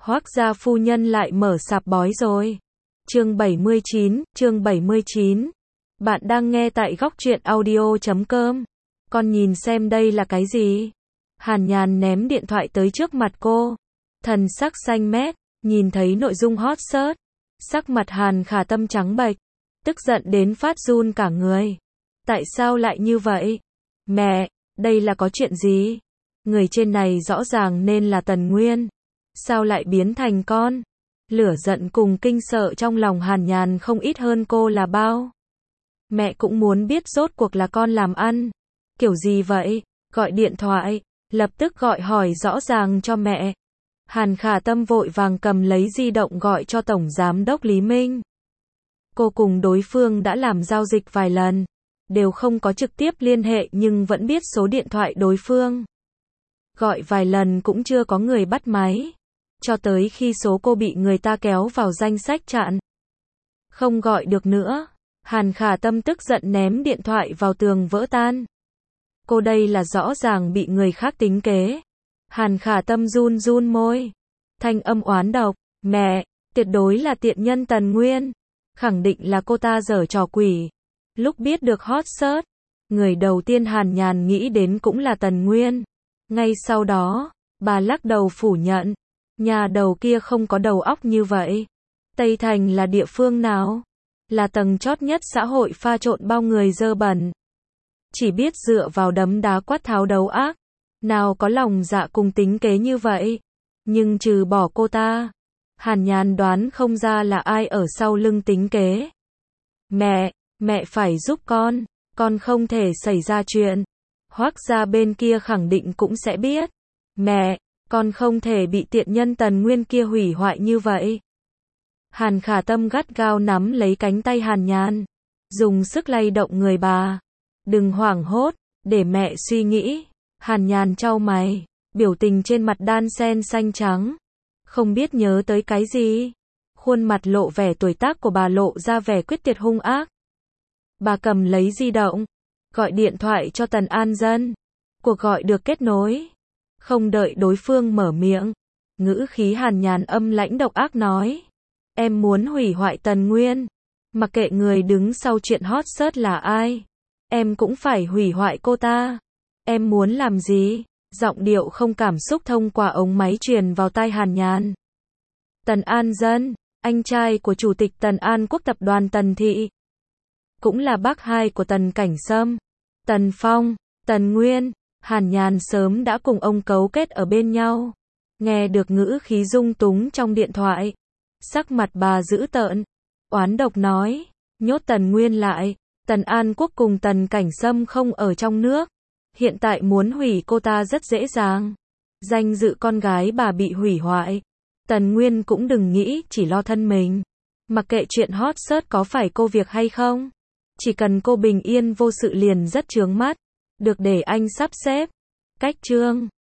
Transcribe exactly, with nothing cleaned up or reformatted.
Hoác gia phu nhân lại mở sạp bói rồi. Chương bảy mươi chín, chương bảy mươi chín. Bạn đang nghe tại góc truyện audio chấm com. Con nhìn xem đây là cái gì? Hàn Nhàn ném điện thoại tới trước mặt cô. Thần sắc xanh mét, nhìn thấy nội dung hot search. Sắc mặt Hàn Khả Tâm trắng bệch, tức giận đến phát run cả người. Tại sao lại như vậy? Mẹ, đây là có chuyện gì? Người trên này rõ ràng nên là Tần Nguyên. Sao lại biến thành con? Lửa giận cùng kinh sợ trong lòng Hàn Nhàn không ít hơn cô là bao. Mẹ cũng muốn biết rốt cuộc là con làm ăn kiểu gì vậy? Gọi điện thoại, lập tức gọi hỏi rõ ràng cho mẹ. Hàn Khả Tâm vội vàng cầm lấy di động gọi cho Tổng Giám đốc Lý Minh. Cô cùng đối phương đã làm giao dịch vài lần, đều không có trực tiếp liên hệ nhưng vẫn biết số điện thoại đối phương. Gọi vài lần cũng chưa có người bắt máy, cho tới khi số cô bị người ta kéo vào danh sách chặn. Không gọi được nữa, Hàn Khả Tâm tức giận ném điện thoại vào tường vỡ tan. Cô đây là rõ ràng bị người khác tính kế. Hàn Khả Tâm run run môi, thanh âm oán độc, mẹ, tuyệt đối là tiện nhân Tần Nguyên, khẳng định là cô ta giở trò quỷ. Lúc biết được hot search, người đầu tiên Hàn Nhàn nghĩ đến cũng là Tần Nguyên. Ngay sau đó, bà lắc đầu phủ nhận, nhà đầu kia không có đầu óc như vậy. Tây Thành là địa phương nào? Là tầng chót nhất xã hội pha trộn bao người dơ bẩn. Chỉ biết dựa vào đấm đá quát tháo đấu ác. Nào có lòng dạ cùng tính kế như vậy. Nhưng trừ bỏ cô ta, Hàn Nhàn đoán không ra là ai ở sau lưng tính kế. Mẹ, mẹ phải giúp con, con không thể xảy ra chuyện. Hoác gia bên kia khẳng định cũng sẽ biết. Mẹ, con không thể bị tiện nhân Tần Nguyên kia hủy hoại như vậy. Hàn Khả Tâm gắt gao nắm lấy cánh tay Hàn Nhàn, dùng sức lay động người bà. Đừng hoảng hốt, để mẹ suy nghĩ. Hàn Nhàn chau mày, biểu tình trên mặt đan xen xanh trắng. Không biết nhớ tới cái gì. Khuôn mặt lộ vẻ tuổi tác của bà lộ ra vẻ quyết tuyệt hung ác. Bà cầm lấy di động, gọi điện thoại cho Tần An Dân. Cuộc gọi được kết nối. Không đợi đối phương mở miệng, ngữ khí Hàn Nhàn âm lãnh độc ác nói. Em muốn hủy hoại Tần Nguyên. Mặc kệ người đứng sau chuyện hot search là ai, em cũng phải hủy hoại cô ta. Em muốn làm gì? Giọng điệu không cảm xúc thông qua ống máy truyền vào tai Hàn Nhàn. Tần An Dân, anh trai của Chủ tịch Tần An Quốc tập đoàn Tần Thị, cũng là bác hai của Tần Cảnh Sâm, Tần Phong, Tần Nguyên. Hàn Nhàn sớm đã cùng ông cấu kết ở bên nhau. Nghe được ngữ khí dung túng trong điện thoại, sắc mặt bà dữ tợn, oán độc nói, nhốt Tần Nguyên lại. Tần An Quốc cùng Tần Cảnh Sâm không ở trong nước, hiện tại muốn hủy cô ta rất dễ dàng. Danh dự con gái bà bị hủy hoại, Tần Nguyên cũng đừng nghĩ chỉ lo thân mình. Mặc kệ chuyện hot search có phải cô việc hay không, chỉ cần cô bình yên vô sự liền rất chướng mắt. Được để anh sắp xếp. Cách chương